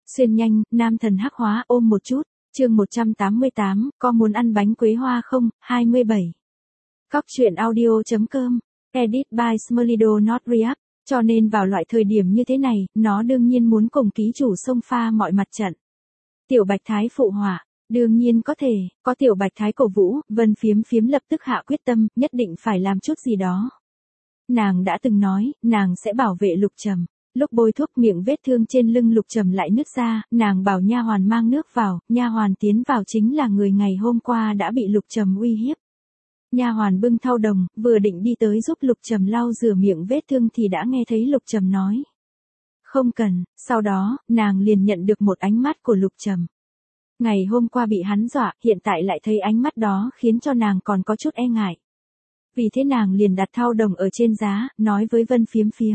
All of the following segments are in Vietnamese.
Xuyên nhanh, nam thần hắc hóa ôm một chút, chương 188, có muốn ăn bánh quế hoa không, 27. Cóc truyện audio.com, edit by Smolido Not React, cho nên vào loại thời điểm như thế này, nó đương nhiên muốn cùng ký chủ xông pha mọi mặt trận. Tiểu Bạch Thái phụ họa, đương nhiên có thể, có Tiểu Bạch Thái cổ vũ, Vân Phiếm Phiếm lập tức hạ quyết tâm, nhất định phải làm chút gì đó. Nàng đã từng nói, nàng sẽ bảo vệ Lục Trầm. Lúc bôi thuốc miệng vết thương trên lưng Lục Trầm lại nứt ra, nàng bảo nha hoàn mang nước vào, nha hoàn tiến vào chính là người ngày hôm qua đã bị Lục Trầm uy hiếp. Nha hoàn bưng thau đồng, vừa định đi tới giúp Lục Trầm lau rửa miệng vết thương thì đã nghe thấy Lục Trầm nói. Không cần, sau đó, nàng liền nhận được một ánh mắt của Lục Trầm. Ngày hôm qua bị hắn dọa, hiện tại lại thấy ánh mắt đó khiến cho nàng còn có chút e ngại. Vì thế nàng liền đặt thau đồng ở trên giá, nói với Vân Phiếm Phiếm.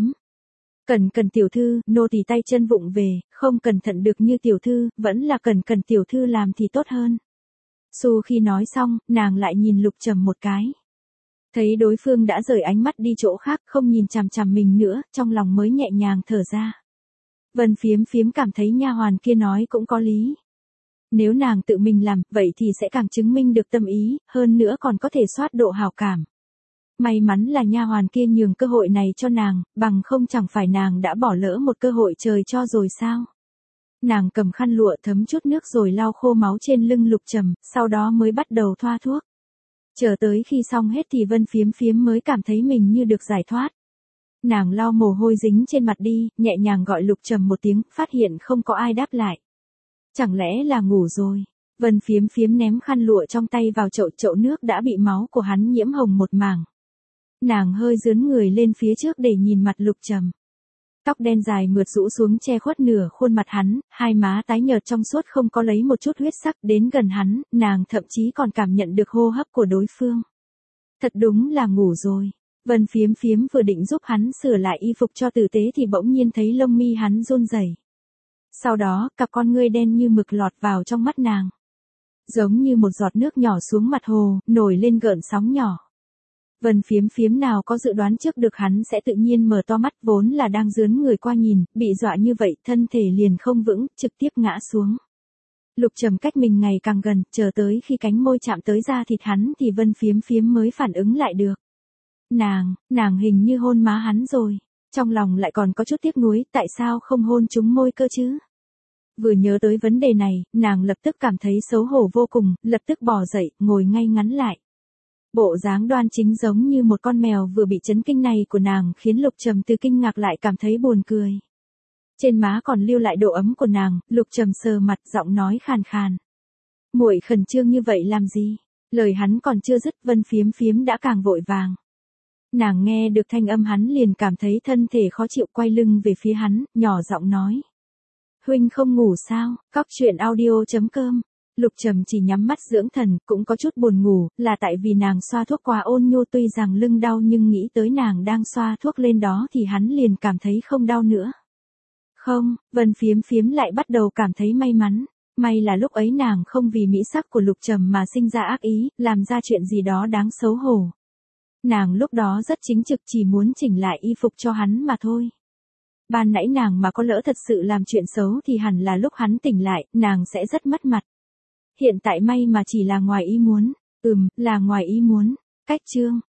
Cần tiểu thư, nô tỳ tay chân vụng về, không cẩn thận được như tiểu thư, vẫn là cần tiểu thư làm thì tốt hơn. Su khi nói xong, nàng lại nhìn Lục Trầm một cái. Thấy đối phương đã rời ánh mắt đi chỗ khác, không nhìn chằm chằm mình nữa, trong lòng mới nhẹ nhàng thở ra. Vân Phiếm Phiếm cảm thấy nha hoàn kia nói cũng có lý. Nếu nàng tự mình làm, vậy thì sẽ càng chứng minh được tâm ý, hơn nữa còn có thể soát độ hảo cảm. May mắn là nha hoàn kia nhường cơ hội này cho nàng, bằng không chẳng phải nàng đã bỏ lỡ một cơ hội trời cho rồi sao. Nàng cầm khăn lụa thấm chút nước rồi lau khô máu trên lưng Lục Trầm, sau đó mới bắt đầu thoa thuốc. Chờ tới khi xong hết thì Vân Phiếm Phiếm mới cảm thấy mình như được giải thoát. Nàng lau mồ hôi dính trên mặt đi, nhẹ nhàng gọi Lục Trầm một tiếng, phát hiện không có ai đáp lại. Chẳng lẽ là ngủ rồi? Vân Phiếm Phiếm ném khăn lụa trong tay vào chậu nước đã bị máu của hắn nhiễm hồng một mảng. Nàng hơi dướn người lên phía trước để nhìn mặt Lục Trầm. Tóc đen dài mượt rũ xuống che khuất nửa khuôn mặt hắn, hai má tái nhợt trong suốt không có lấy một chút huyết sắc, đến gần hắn, nàng thậm chí còn cảm nhận được hô hấp của đối phương. Thật đúng là ngủ rồi. Vân Phiếm Phiếm vừa định giúp hắn sửa lại y phục cho tử tế thì bỗng nhiên thấy lông mi hắn run rẩy. Sau đó, cặp con ngươi đen như mực lọt vào trong mắt nàng. Giống như một giọt nước nhỏ xuống mặt hồ, nổi lên gợn sóng nhỏ. Vân Phiếm Phiếm nào có dự đoán trước được hắn sẽ tự nhiên mở to mắt, vốn là đang dướn người qua nhìn, bị dọa như vậy, thân thể liền không vững, trực tiếp ngã xuống. Lục Trầm cách mình ngày càng gần, chờ tới khi cánh môi chạm tới da thịt hắn thì Vân Phiếm Phiếm mới phản ứng lại được. Nàng hình như hôn má hắn rồi, trong lòng lại còn có chút tiếc nuối, tại sao không hôn trúng môi cơ chứ? Vừa nhớ tới vấn đề này, nàng lập tức cảm thấy xấu hổ vô cùng, lập tức bò dậy, ngồi ngay ngắn lại. Bộ dáng đoan chính giống như một con mèo vừa bị chấn kinh này của nàng khiến Lục Trầm từ kinh ngạc lại cảm thấy buồn cười. Trên má còn lưu lại độ ấm của nàng, Lục Trầm sờ mặt, giọng nói khàn khàn. Muội khẩn trương như vậy làm gì? Lời hắn còn chưa dứt, Vân Phiếm Phiếm đã càng vội vàng. Nàng nghe được thanh âm hắn liền cảm thấy thân thể khó chịu, quay lưng về phía hắn, nhỏ giọng nói. Huynh không ngủ sao? Cóc truyện audio.com. Lục Trầm chỉ nhắm mắt dưỡng thần, cũng có chút buồn ngủ, là tại vì nàng xoa thuốc quá ôn nhu, tuy rằng lưng đau nhưng nghĩ tới nàng đang xoa thuốc lên đó thì hắn liền cảm thấy không đau nữa. Không, Vân Phiếm Phiếm lại bắt đầu cảm thấy may mắn. May là lúc ấy nàng không vì mỹ sắc của Lục Trầm mà sinh ra ác ý, làm ra chuyện gì đó đáng xấu hổ. Nàng lúc đó rất chính trực, chỉ muốn chỉnh lại y phục cho hắn mà thôi. Ban nãy nàng mà có lỡ thật sự làm chuyện xấu thì hẳn là lúc hắn tỉnh lại, nàng sẽ rất mất mặt. Hiện tại may mà chỉ là ngoài ý muốn. Là ngoài ý muốn. Cách chương.